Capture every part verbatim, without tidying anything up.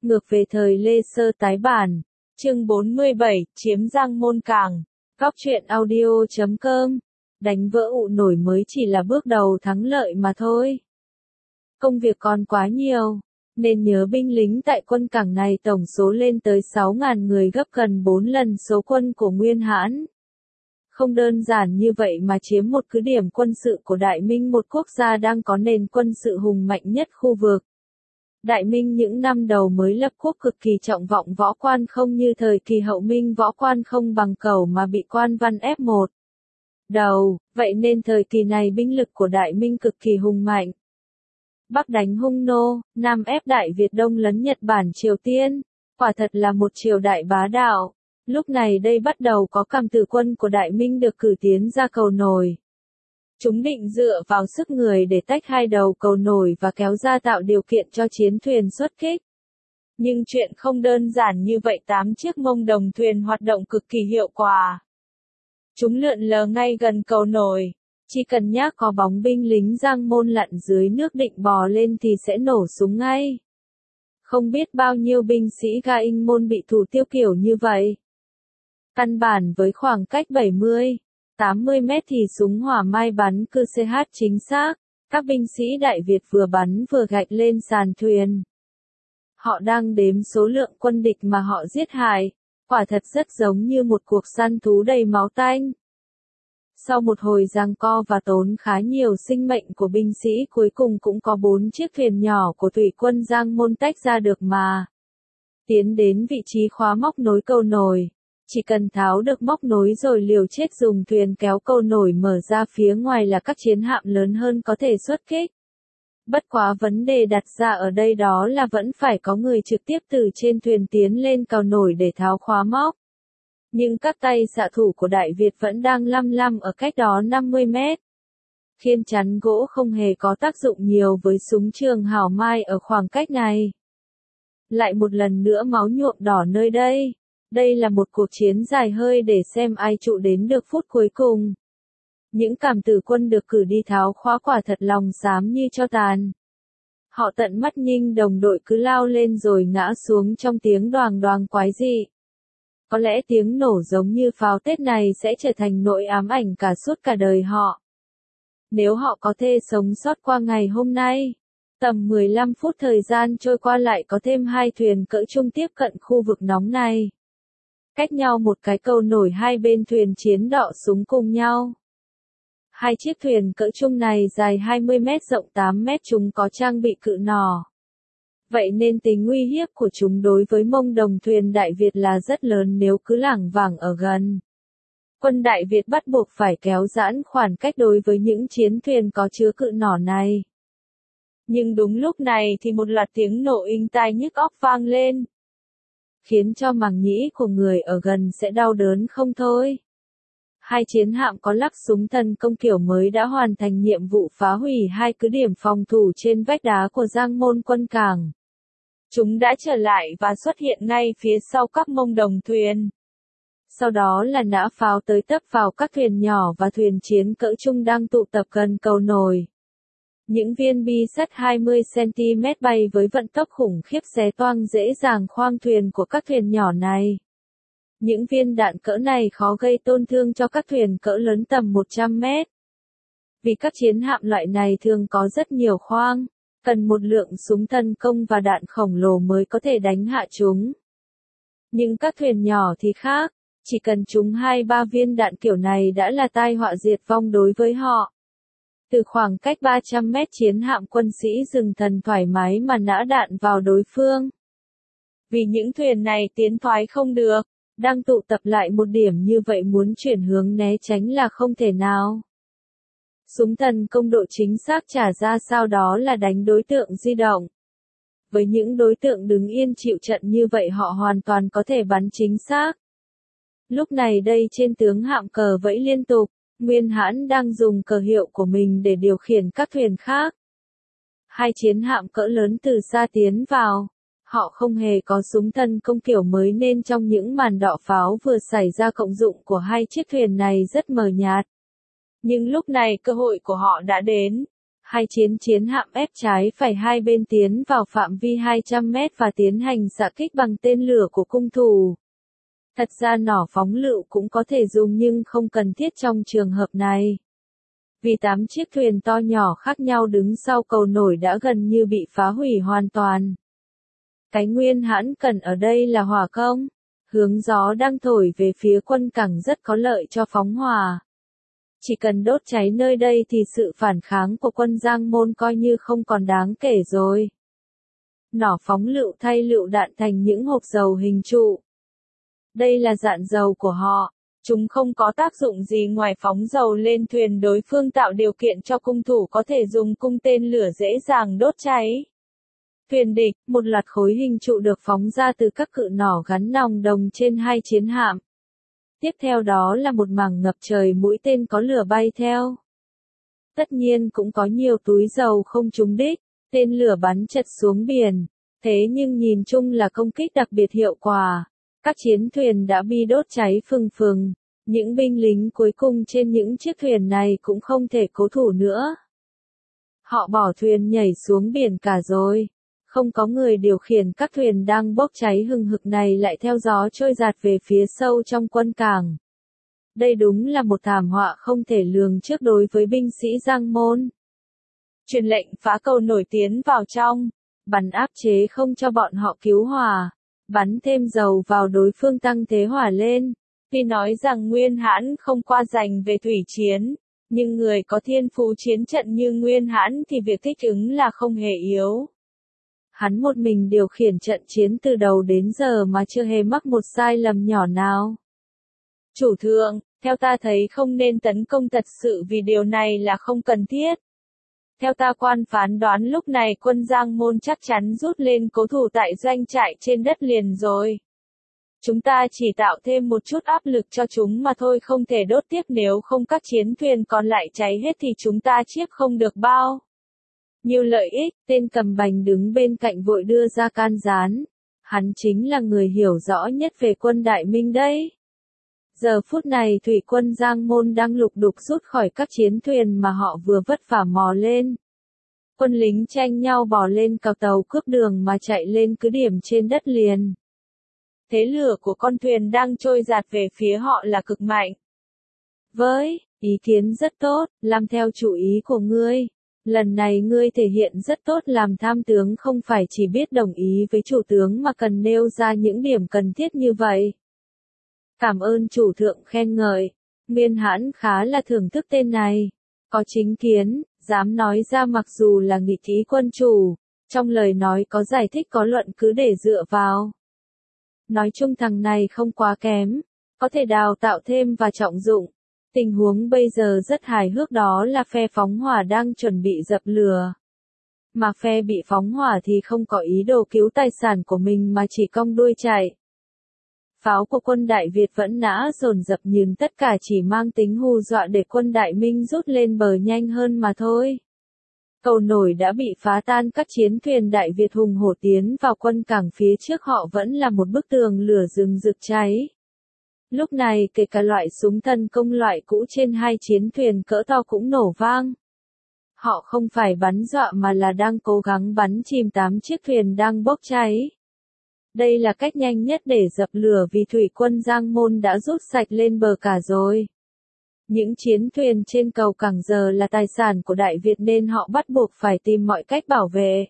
Ngược về thời Lê Sơ tái bản. Chương bốn mươi bảy, chiếm Giang Môn Cảng. Góc truyện audio chấm com. Đánh vỡ ụ nổi mới chỉ là bước đầu thắng lợi mà thôi. Công việc còn quá nhiều, nên nhớ binh lính tại quân cảng này tổng số lên tới sáu nghìn người, gấp gần bốn lần số quân của Nguyên Hãn. Không đơn giản như vậy mà chiếm một cứ điểm quân sự của Đại Minh, một quốc gia đang có nền quân sự hùng mạnh nhất khu vực. Đại Minh những năm đầu mới lập quốc cực kỳ trọng vọng võ quan, không như thời kỳ hậu Minh võ quan không bằng cẩu mà bị quan văn ép một đầu, vậy nên thời kỳ này binh lực của Đại Minh cực kỳ hùng mạnh. Bắc đánh Hung Nô, Nam ép Đại Việt, Đông lấn Nhật Bản, Triều Tiên, quả thật là một triều đại bá đạo. Lúc này đây bắt đầu có Cảm Tử quân của Đại Minh được cử tiến ra cầu nổi. Chúng định dựa vào sức người để tách hai đầu cầu nổi và kéo ra, tạo điều kiện cho chiến thuyền xuất kích. Nhưng chuyện không đơn giản như vậy, tám chiếc Mông Đồng thuyền hoạt động cực kỳ hiệu quả. Chúng lượn lờ ngay gần cầu nổi, chỉ cần nhác có bóng binh lính Giang Môn lặn dưới nước định bò lên thì sẽ nổ súng ngay. Không biết bao nhiêu binh sĩ Ga Inh Môn bị thủ tiêu kiểu như vậy. Căn bản với khoảng cách bảy mươi, tám mươi mét thì súng hỏa mai bắn cư xê hát chính xác, các binh sĩ Đại Việt vừa bắn vừa gạch lên sàn thuyền. Họ đang đếm số lượng quân địch mà họ giết hại, quả thật rất giống như một cuộc săn thú đầy máu tanh. Sau một hồi giằng co và tốn khá nhiều sinh mệnh của binh sĩ, cuối cùng cũng có bốn chiếc thuyền nhỏ của thủy quân Giang Môn tách ra được mà tiến đến vị trí khóa móc nối cầu nổi. Chỉ cần tháo được móc nối rồi liều chết dùng thuyền kéo cầu nổi mở ra phía ngoài là các chiến hạm lớn hơn có thể xuất kích. Bất quá vấn đề đặt ra ở đây đó là vẫn phải có người trực tiếp từ trên thuyền tiến lên cầu nổi để tháo khóa móc. Nhưng các tay xạ thủ của Đại Việt vẫn đang lăm lăm ở cách đó năm mươi mét. Khiên chắn gỗ không hề có tác dụng nhiều với súng trường hảo mai ở khoảng cách này. Lại một lần nữa máu nhuộm đỏ nơi đây. Đây là một cuộc chiến dài hơi để xem ai trụ đến được phút cuối cùng. Những Cảm Tử quân được cử đi tháo khóa quả thật lòng xám như tro tàn. Họ tận mắt nhìn đồng đội cứ lao lên rồi ngã xuống trong tiếng đoàng đoàng quái dị. Có lẽ tiếng nổ giống như pháo Tết này sẽ trở thành nỗi ám ảnh cả suốt cả đời họ. Nếu họ có thể sống sót qua ngày hôm nay, tầm mười lăm phút thời gian trôi qua lại có thêm hai thuyền cỡ trung tiếp cận khu vực nóng này. Cách nhau một cái cầu nổi, hai bên thuyền chiến đọ súng cùng nhau. Hai chiếc thuyền cỡ trung này dài hai mươi mét, rộng tám mét, chúng có trang bị cự nỏ. Vậy nên tính nguy hiếp của chúng đối với Mông Đồng thuyền Đại Việt là rất lớn nếu cứ lảng vảng ở gần. Quân Đại Việt bắt buộc phải kéo giãn khoảng cách đối với những chiến thuyền có chứa cự nỏ này. Nhưng đúng lúc này thì một loạt tiếng nổ inh tai nhức óc vang lên, khiến cho màng nhĩ của người ở gần sẽ đau đớn không thôi. Hai chiến hạm có lắc súng tấn công kiểu mới đã hoàn thành nhiệm vụ phá hủy hai cứ điểm phòng thủ trên vách đá của Giang Môn quân cảng. Chúng đã trở lại và xuất hiện ngay phía sau các Mông Đồng thuyền. Sau đó là nã pháo tới tấp vào các thuyền nhỏ và thuyền chiến cỡ trung đang tụ tập gần cầu nổi. Những viên bi sắt hai mươi xăng ti mét bay với vận tốc khủng khiếp xé toang dễ dàng khoang thuyền của các thuyền nhỏ này. Những viên đạn cỡ này khó gây tổn thương cho các thuyền cỡ lớn tầm một trăm mét. Vì các chiến hạm loại này thường có rất nhiều khoang, cần một lượng súng tấn công và đạn khổng lồ mới có thể đánh hạ chúng. Nhưng các thuyền nhỏ thì khác, chỉ cần trúng hai ba viên đạn kiểu này đã là tai họa diệt vong đối với họ. Từ khoảng cách ba trăm mét, chiến hạm quân sĩ rừng thần thoải mái mà nã đạn vào đối phương. Vì những thuyền này tiến thoái không được, đang tụ tập lại một điểm như vậy, muốn chuyển hướng né tránh là không thể nào. Súng tấn công độ chính xác trả ra sao đó là đánh đối tượng di động. Với những đối tượng đứng yên chịu trận như vậy họ hoàn toàn có thể bắn chính xác. Lúc này đây trên tướng hạm cờ vẫy liên tục. Nguyên Hãn đang dùng cờ hiệu của mình để điều khiển các thuyền khác. Hai chiến hạm cỡ lớn từ xa tiến vào. Họ không hề có súng tấn công kiểu mới nên trong những màn đọ pháo vừa xảy ra, công dụng của hai chiếc thuyền này rất mờ nhạt. Nhưng lúc này cơ hội của họ đã đến. Hai chiến chiến hạm ép trái phải hai bên tiến vào phạm vi hai trăm mét và tiến hành xạ kích bằng tên lửa của cung thủ. Thật ra nỏ phóng lựu cũng có thể dùng nhưng không cần thiết trong trường hợp này. Vì tám chiếc thuyền to nhỏ khác nhau đứng sau cầu nổi đã gần như bị phá hủy hoàn toàn. Cái Nguyên Hãn cần ở đây là hỏa công. Hướng gió đang thổi về phía quân cảng rất có lợi cho phóng hỏa. Chỉ cần đốt cháy nơi đây thì sự phản kháng của quân Giang Môn coi như không còn đáng kể rồi. Nỏ phóng lựu thay lựu đạn thành những hộp dầu hình trụ. Đây là dạn dầu của họ. Chúng không có tác dụng gì ngoài phóng dầu lên thuyền đối phương, tạo điều kiện cho cung thủ có thể dùng cung tên lửa dễ dàng đốt cháy thuyền địch. Một loạt khối hình trụ được phóng ra từ các cự nỏ gắn nòng đồng trên hai chiến hạm. Tiếp theo đó là một mảng ngập trời mũi tên có lửa bay theo. Tất nhiên cũng có nhiều túi dầu không trúng đích, tên lửa bắn chật xuống biển. Thế nhưng nhìn chung là công kích đặc biệt hiệu quả. Các chiến thuyền đã bị đốt cháy phừng phừng. Những binh lính cuối cùng trên những chiếc thuyền này cũng không thể cố thủ nữa. Họ bỏ thuyền nhảy xuống biển cả rồi. Không có người điều khiển các thuyền đang bốc cháy hừng hực này lại theo gió trôi dạt về phía sâu trong quân cảng. Đây đúng là một thảm họa không thể lường trước đối với binh sĩ Giang Môn. Truyền lệnh phá cầu nổi tiến vào trong, bắn áp chế không cho bọn họ cứu hỏa, bắn thêm dầu vào đối phương tăng thế hỏa lên. Tuy nói rằng Nguyên Hãn không qua giành về thủy chiến, nhưng người có thiên phú chiến trận như Nguyên Hãn thì việc thích ứng là không hề yếu. Hắn một mình điều khiển trận chiến từ đầu đến giờ mà chưa hề mắc một sai lầm nhỏ nào. Chủ thượng, theo ta thấy không nên tấn công thật sự vì điều này là không cần thiết. Theo ta quan phán đoán lúc này quân Giang Môn chắc chắn rút lên cố thủ tại doanh trại trên đất liền rồi. Chúng ta chỉ tạo thêm một chút áp lực cho chúng mà thôi, không thể đốt tiếp, nếu không các chiến thuyền còn lại cháy hết thì chúng ta chiếc không được bao nhiều lợi ích. Tên cầm bành đứng bên cạnh vội đưa ra can gián. Hắn chính là người hiểu rõ nhất về quân Đại Minh đấy. Giờ phút này thủy quân Giang Môn đang lục đục rút khỏi các chiến thuyền mà họ vừa vất vả mò lên. Quân lính tranh nhau bò lên cào tàu cướp đường mà chạy lên cứ điểm trên đất liền. Thế lửa của con thuyền đang trôi dạt về phía họ là cực mạnh. Với ý kiến rất tốt, làm theo chủ ý của ngươi. Lần này ngươi thể hiện rất tốt, làm tham tướng không phải chỉ biết đồng ý với chủ tướng mà cần nêu ra những điểm cần thiết như vậy. Cảm ơn chủ thượng khen ngợi. Nguyên Hãn khá là thưởng thức tên này. Có chính kiến, dám nói ra mặc dù là nghịch ý quân chủ. Trong lời nói có giải thích có luận cứ để dựa vào. Nói chung thằng này không quá kém. Có thể đào tạo thêm và trọng dụng. Tình huống bây giờ rất hài hước, đó là phe phóng hỏa đang chuẩn bị dập lửa. Mà phe bị phóng hỏa thì không có ý đồ cứu tài sản của mình mà chỉ cong đuôi chạy. Pháo của quân Đại Việt vẫn nã dồn dập nhưng tất cả chỉ mang tính hù dọa để quân Đại Minh rút lên bờ nhanh hơn mà thôi. Cầu nổi đã bị phá tan, các chiến thuyền Đại Việt hùng hổ tiến vào quân cảng, phía trước họ vẫn là một bức tường lửa rừng rực cháy. Lúc này kể cả loại súng thân công loại cũ trên hai chiến thuyền cỡ to cũng nổ vang. Họ không phải bắn dọa mà là đang cố gắng bắn chìm tám chiếc thuyền đang bốc cháy. Đây là cách nhanh nhất để dập lửa vì thủy quân Giang Môn đã rút sạch lên bờ cả rồi. Những chiến thuyền trên cầu cảng giờ là tài sản của Đại Việt nên họ bắt buộc phải tìm mọi cách bảo vệ.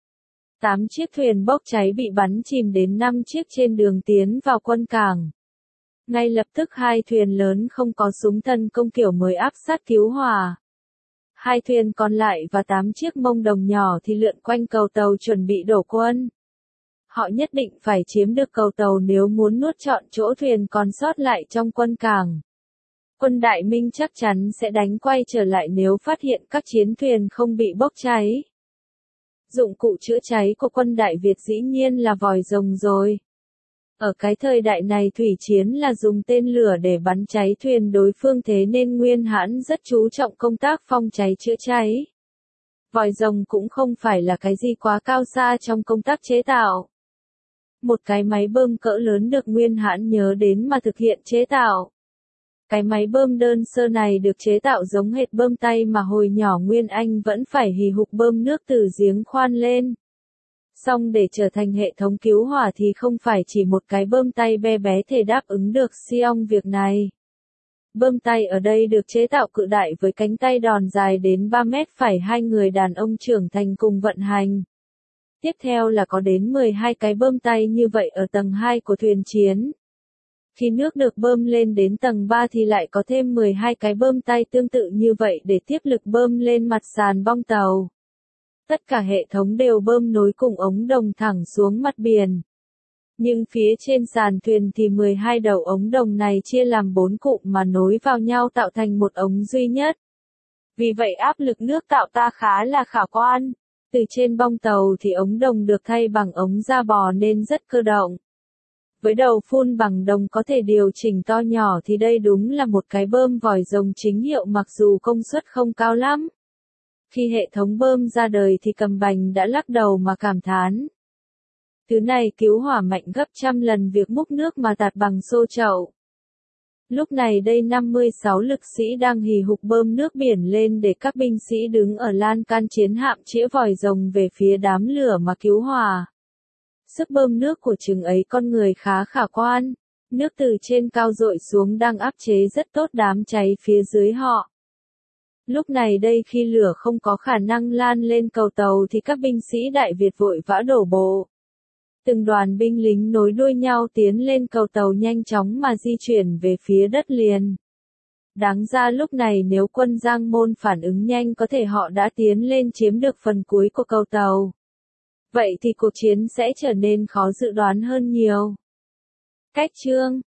Tám chiếc thuyền bốc cháy bị bắn chìm đến năm chiếc trên đường tiến vào quân cảng. Ngay lập tức hai thuyền lớn không có súng thân công kiểu mới áp sát cứu hỏa. Hai thuyền còn lại và tám chiếc mông đồng nhỏ thì lượn quanh cầu tàu chuẩn bị đổ quân. Họ nhất định phải chiếm được cầu tàu nếu muốn nuốt trọn chỗ thuyền còn sót lại trong quân cảng. Quân Đại Minh chắc chắn sẽ đánh quay trở lại nếu phát hiện các chiến thuyền không bị bốc cháy. Dụng cụ chữa cháy của quân Đại Việt dĩ nhiên là vòi rồng rồi. Ở cái thời đại này thủy chiến là dùng tên lửa để bắn cháy thuyền đối phương, thế nên Nguyên Hãn rất chú trọng công tác phòng cháy chữa cháy. Vòi rồng cũng không phải là cái gì quá cao xa trong công tác chế tạo. Một cái máy bơm cỡ lớn được Nguyên Hãn nhớ đến mà thực hiện chế tạo. Cái máy bơm đơn sơ này được chế tạo giống hệt bơm tay mà hồi nhỏ Nguyên Anh vẫn phải hì hục bơm nước từ giếng khoan lên. Song để trở thành hệ thống cứu hỏa thì không phải chỉ một cái bơm tay bé bé thể đáp ứng được siêu việc này. Bơm tay ở đây được chế tạo cự đại với cánh tay đòn dài đến ba mét phải hai người đàn ông trưởng thành cùng vận hành. Tiếp theo là có đến mười hai cái bơm tay như vậy ở tầng hai của thuyền chiến. Khi nước được bơm lên đến tầng ba thì lại có thêm mười hai cái bơm tay tương tự như vậy để tiếp lực bơm lên mặt sàn bong tàu. Tất cả hệ thống đều bơm nối cùng ống đồng thẳng xuống mặt biển. Nhưng phía trên sàn thuyền thì mười hai đầu ống đồng này chia làm bốn cụm mà nối vào nhau tạo thành một ống duy nhất. Vì vậy áp lực nước tạo ra khá là khả quan. Từ trên bong tàu thì ống đồng được thay bằng ống da bò nên rất cơ động. Với đầu phun bằng đồng có thể điều chỉnh to nhỏ thì đây đúng là một cái bơm vòi rồng chính hiệu mặc dù công suất không cao lắm. Khi hệ thống bơm ra đời thì Cầm Bành đã lắc đầu mà cảm thán. Thứ này cứu hỏa mạnh gấp trăm lần việc múc nước mà tạt bằng xô chậu. Lúc này đây năm mươi sáu lực sĩ đang hì hục bơm nước biển lên để các binh sĩ đứng ở lan can chiến hạm chĩa vòi rồng về phía đám lửa mà cứu hỏa. Sức bơm nước của chừng ấy con người khá khả quan. Nước từ trên cao dội xuống đang áp chế rất tốt đám cháy phía dưới họ. Lúc này đây khi lửa không có khả năng lan lên cầu tàu thì các binh sĩ Đại Việt vội vã đổ bộ. Từng đoàn binh lính nối đuôi nhau tiến lên cầu tàu nhanh chóng mà di chuyển về phía đất liền. Đáng ra lúc này nếu quân Giang Môn phản ứng nhanh có thể họ đã tiến lên chiếm được phần cuối của cầu tàu. Vậy thì cuộc chiến sẽ trở nên khó dự đoán hơn nhiều. Cách chương